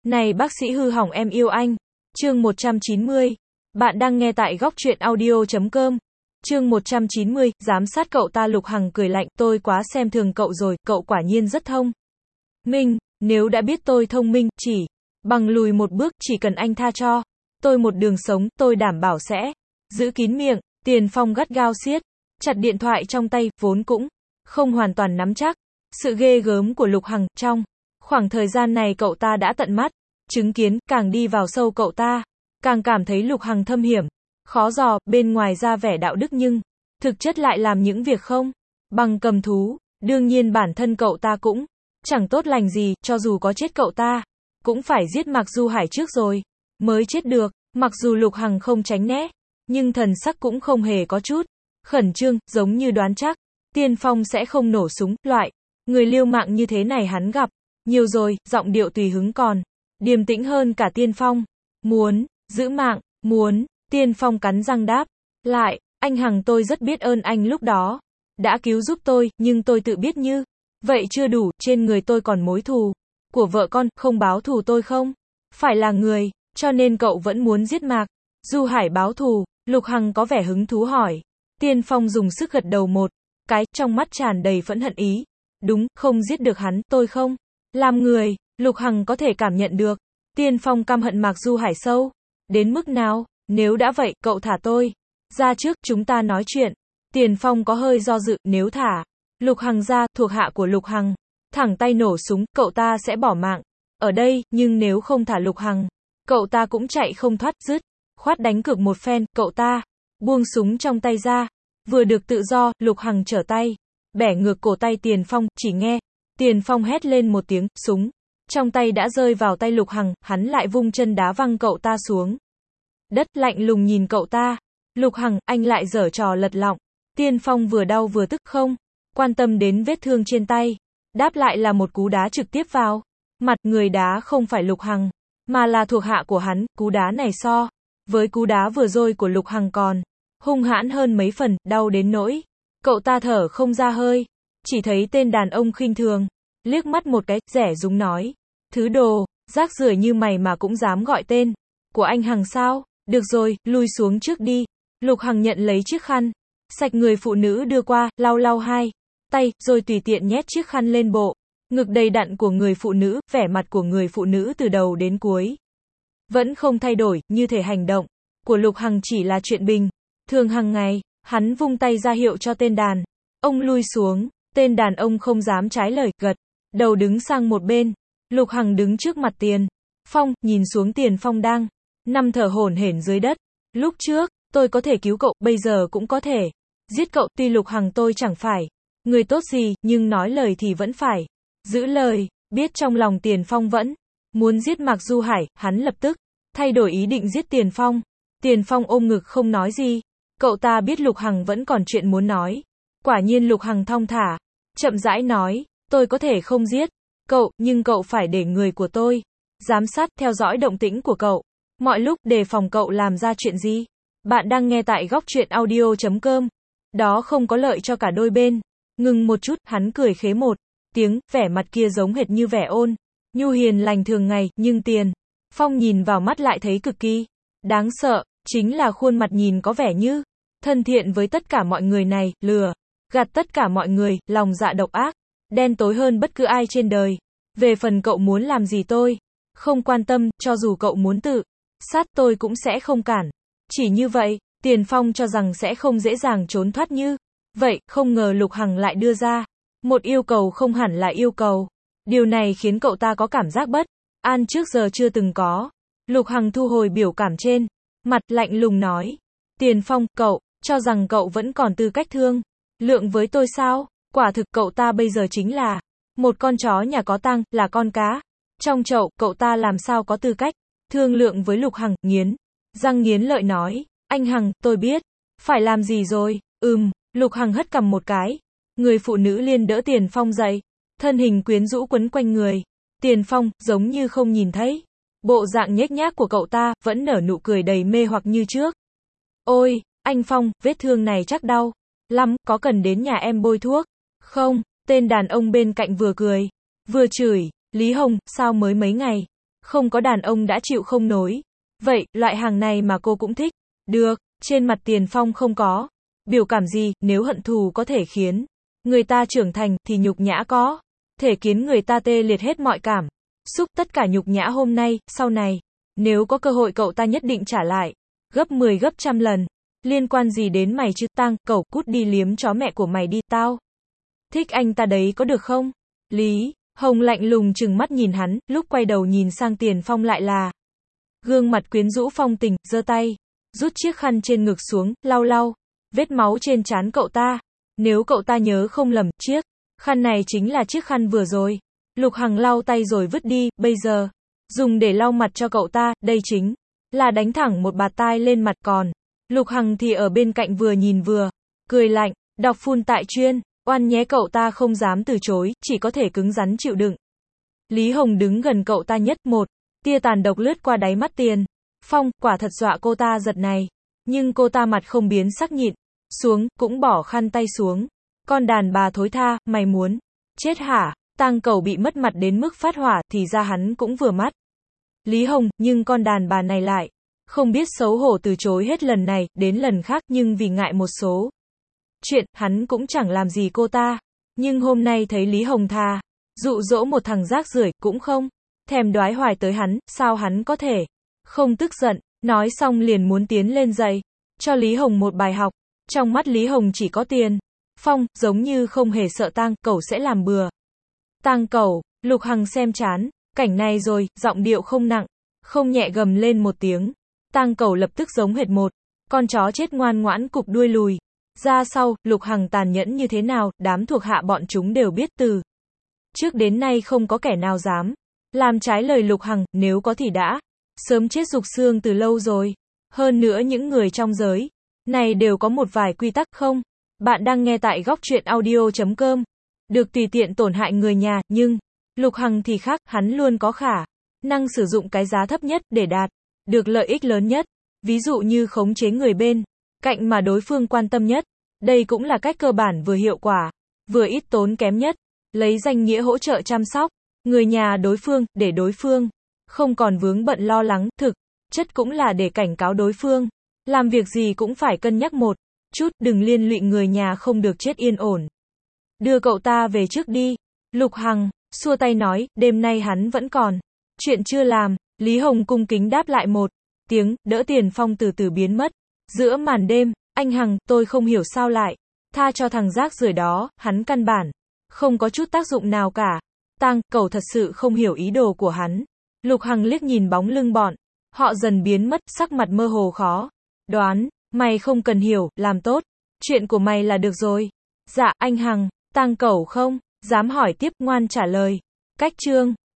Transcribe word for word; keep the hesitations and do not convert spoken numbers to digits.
Này bác sĩ hư hỏng em yêu anh. Chương một trăm chín mươi. Bạn đang nghe tại góc truyện audio chấm com. Chương một trăm chín mươi, giám sát cậu ta. Lục Hằng cười lạnh, tôi quá xem thường cậu rồi, cậu quả nhiên rất thông minh, nếu đã biết tôi thông minh, chỉ bằng lùi một bước, chỉ cần anh tha cho tôi một đường sống, tôi đảm bảo sẽ giữ kín miệng. Tiền Phong gắt gao siết chặt điện thoại trong tay, vốn cũng không hoàn toàn nắm chắc sự ghê gớm của Lục Hằng. Trong khoảng thời gian này cậu ta đã tận mắt chứng kiến, càng đi vào sâu cậu ta càng cảm thấy Lục Hằng thâm hiểm, khó dò, bên ngoài ra vẻ đạo đức nhưng thực chất lại làm những việc không bằng cầm thú. Đương nhiên bản thân cậu ta cũng chẳng tốt lành gì, cho dù có chết cậu ta cũng phải giết Mạc Du Hải trước rồi mới chết được. Mặc dù Lục Hằng không tránh né, nhưng thần sắc cũng không hề có chút khẩn trương, giống như đoán chắc Tiên Phong sẽ không nổ súng. Loại người liêu mạng như thế này hắn gặp nhiều rồi. Giọng điệu tùy hứng còn điềm tĩnh hơn cả Tiên Phong. Muốn giữ mạng, muốn. Tiên Phong cắn răng đáp lại, anh Hằng, tôi rất biết ơn anh lúc đó đã cứu giúp tôi, nhưng tôi tự biết như vậy chưa đủ, trên người tôi còn mối thù của vợ con, không báo thù tôi không phải là người, cho nên cậu vẫn muốn giết Mạc Du Hải báo thù. Lục Hằng có vẻ hứng thú hỏi. Tiên Phong dùng sức gật đầu một cái, trong mắt tràn đầy phẫn hận ý. Đúng, không giết được hắn, tôi không làm người. Lục Hằng có thể cảm nhận được Tiên Phong căm hận Mạc Du Hải sâu đến mức nào. Nếu đã vậy, cậu thả tôi ra trước, chúng ta nói chuyện. Tiền Phong có hơi do dự, nếu thả Lục Hằng ra, thuộc hạ của Lục Hằng thẳng tay nổ súng, cậu ta sẽ bỏ mạng ở đây, nhưng nếu không thả Lục Hằng, cậu ta cũng chạy không thoát. Dứt khoát đánh cược một phen, cậu ta buông súng trong tay ra. Vừa được tự do, Lục Hằng trở tay bẻ ngược cổ tay Tiền Phong, chỉ nghe Tiền Phong hét lên một tiếng, súng trong tay đã rơi vào tay Lục Hằng, hắn lại vung chân đá văng cậu ta xuống đất, lạnh lùng nhìn cậu ta. Lục Hằng, anh lại giở trò lật lọng. Tiên Phong vừa đau vừa tức, không quan tâm đến vết thương trên tay, đáp lại là một cú đá trực tiếp vào mặt. Người đá không phải Lục Hằng, mà là thuộc hạ của hắn. Cú đá này so với cú đá vừa rồi của Lục Hằng còn hung hãn hơn mấy phần, đau đến nỗi cậu ta thở không ra hơi. Chỉ thấy tên đàn ông khinh thường liếc mắt một cái, rẻ rúng nói, thứ đồ rác rưởi như mày mà cũng dám gọi tên của anh Hằng sao? Được rồi, lui xuống trước đi. Lục Hằng nhận lấy chiếc khăn sạch người phụ nữ đưa qua, lau lau hai tay, rồi tùy tiện nhét chiếc khăn lên bộ ngực đầy đặn của người phụ nữ. Vẻ mặt của người phụ nữ từ đầu đến cuối vẫn không thay đổi, như thể hành động của Lục Hằng chỉ là chuyện bình thường hàng ngày. Hắn vung tay ra hiệu cho tên đàn ông lui xuống. Tên đàn ông không dám trái lời, gật đầu đứng sang một bên. Lục Hằng đứng trước mặt Tiền Phong, nhìn xuống Tiền Phong đang nằm thở hổn hển dưới đất. Lúc trước tôi có thể cứu cậu, bây giờ cũng có thể giết cậu. Tuy Lục Hằng tôi chẳng phải người tốt gì, nhưng nói lời thì vẫn phải giữ lời. Biết trong lòng Tiền Phong vẫn muốn giết Mạc Du Hải, hắn lập tức thay đổi ý định giết Tiền Phong. Tiền Phong ôm ngực không nói gì. Cậu ta biết Lục Hằng vẫn còn chuyện muốn nói. Quả nhiên Lục Hằng thong thả chậm rãi nói, tôi có thể không giết cậu, nhưng cậu phải để người của tôi giám sát, theo dõi động tĩnh của cậu mọi lúc, đề phòng cậu làm ra chuyện gì. Bạn đang nghe tại góc truyện audio chấm com. Đó không có lợi cho cả đôi bên. Ngừng một chút, hắn cười khế một tiếng, vẻ mặt kia giống hệt như vẻ ôn nhu hiền lành thường ngày, nhưng Tiền Phong nhìn vào mắt lại thấy cực kỳ đáng sợ. Chính là khuôn mặt nhìn có vẻ như thân thiện với tất cả mọi người này, lừa gạt tất cả mọi người, lòng dạ độc ác, đen tối hơn bất cứ ai trên đời. Về phần cậu muốn làm gì tôi không quan tâm, cho dù cậu muốn tự sát tôi cũng sẽ không cản. Chỉ như vậy, Tiền Phong cho rằng sẽ không dễ dàng trốn thoát như vậy, không ngờ Lục Hằng lại đưa ra một yêu cầu không hẳn là yêu cầu. Điều này khiến cậu ta có cảm giác bất an trước giờ chưa từng có. Lục Hằng thu hồi biểu cảm trên mặt, lạnh lùng nói, Tiền Phong, cậu cho rằng cậu vẫn còn tư cách thương lượng với tôi sao? Quả thực cậu ta bây giờ chính là một con chó nhà có tang, là con cá trong chậu. Cậu ta làm sao có tư cách thương lượng với Lục Hằng? Nghiến răng nghiến lợi nói, anh Hằng, tôi biết phải làm gì rồi. Ừm. Lục Hằng hất cằm một cái. Người phụ nữ liên đỡ Tiền Phong dậy, thân hình quyến rũ quấn quanh người Tiền Phong, giống như không nhìn thấy bộ dạng nhếch nhác của cậu ta, vẫn nở nụ cười đầy mê hoặc như trước. Ôi, anh Phong, vết thương này chắc đau lắm, có cần đến nhà em bôi thuốc không? Tên đàn ông bên cạnh vừa cười vừa chửi, Lý Hồng, sao mới mấy ngày Không có đàn ông đã chịu không nổi. Vậy, loại hàng này mà cô cũng thích. Được, trên mặt Tiền Phong không có biểu cảm gì, nếu hận thù có thể khiến người ta trưởng thành, thì nhục nhã có thể khiến người ta tê liệt hết mọi cảm xúc. Tất cả nhục nhã hôm nay, sau này, nếu có cơ hội cậu ta nhất định trả lại. Gấp mười gấp trăm lần. Liên quan gì đến mày chứ, Tang Cẩu, cút đi liếm chó mẹ của mày đi, tao thích anh ta đấy có được không? Lý Hồng lạnh lùng trừng mắt nhìn hắn, lúc quay đầu nhìn sang Tiền Phong lại là gương mặt quyến rũ phong tình, giơ tay rút chiếc khăn trên ngực xuống, lau lau vết máu trên trán cậu ta. Nếu cậu ta nhớ không lầm, chiếc khăn này chính là chiếc khăn vừa rồi Lục Hằng lau tay rồi vứt đi, bây giờ dùng để lau mặt cho cậu ta, đây chính là đánh thẳng một bạt tai lên mặt. Còn Lục Hằng thì ở bên cạnh vừa nhìn vừa cười lạnh, đọc phun tại chuyên, oan nhé. Cậu ta không dám từ chối, chỉ có thể cứng rắn chịu đựng. Lý Hồng đứng gần cậu ta nhất, một tia tàn độc lướt qua đáy mắt Tiền Phong, quả thật dọa cô ta giật này. Nhưng cô ta mặt không biến sắc, nhịn xuống, cũng bỏ khăn tay xuống. Con đàn bà thối tha, mày muốn chết hả? Tang Cẩu bị mất mặt đến mức phát hỏa, thì ra hắn cũng vừa mắt Lý Hồng, nhưng con đàn bà này lại không biết xấu hổ từ chối hết lần này đến lần khác, nhưng vì ngại một số chuyện, hắn cũng chẳng làm gì cô ta. Nhưng hôm nay thấy Lý Hồng tha dụ dỗ một thằng rác rưởi, cũng không thèm đoái hoài tới hắn, sao hắn có thể không tức giận. Nói xong liền muốn tiến lên dạy cho Lý Hồng một bài học. Trong mắt Lý Hồng chỉ có Tiền Phong, giống như không hề sợ Tang Cẩu sẽ làm bừa. Tang Cẩu, Lục Hằng xem chán cảnh này rồi, giọng điệu không nặng không nhẹ gầm lên một tiếng. Tang Cẩu lập tức giống hệt một con chó chết, ngoan ngoãn cụp đuôi lùi ra sau. Lục Hằng tàn nhẫn như thế nào, đám thuộc hạ bọn chúng đều biết, từ trước đến nay không có kẻ nào dám làm trái lời Lục Hằng, nếu có thì đã sớm chết rục xương từ lâu rồi. Hơn nữa những người trong giới này đều có một vài quy tắc không? Bạn đang nghe tại góc truyện audio chấm com. Được tùy tiện tổn hại người nhà, nhưng Lục Hằng thì khác, hắn luôn có khả năng sử dụng cái giá thấp nhất để đạt được lợi ích lớn nhất. Ví dụ như khống chế người bên cạnh mà đối phương quan tâm nhất. Đây cũng là cách cơ bản vừa hiệu quả, vừa ít tốn kém nhất. Lấy danh nghĩa hỗ trợ chăm sóc người nhà đối phương, để đối phương không còn vướng bận lo lắng. Thực chất cũng là để cảnh cáo đối phương, làm việc gì cũng phải cân nhắc một chút, đừng liên lụy người nhà không được chết yên ổn. Đưa cậu ta về trước đi. Lục Hằng xua tay nói, đêm nay hắn vẫn còn chuyện chưa làm. Lý Hồng cung kính đáp lại một tiếng, đỡ Tiền Phong từ từ biến mất giữa màn đêm. Anh Hằng, tôi không hiểu sao lại tha cho thằng rác rưởi đó, hắn căn bản không có chút tác dụng nào cả. Tang Cẩu thật sự không hiểu ý đồ của hắn. Lục Hằng liếc nhìn bóng lưng bọn họ dần biến mất, sắc mặt mơ hồ khó đoán. Mày không cần hiểu, làm tốt chuyện của mày là được rồi. Dạ, anh Hằng. Tang Cẩu không dám hỏi tiếp, ngoan trả lời. Cách chương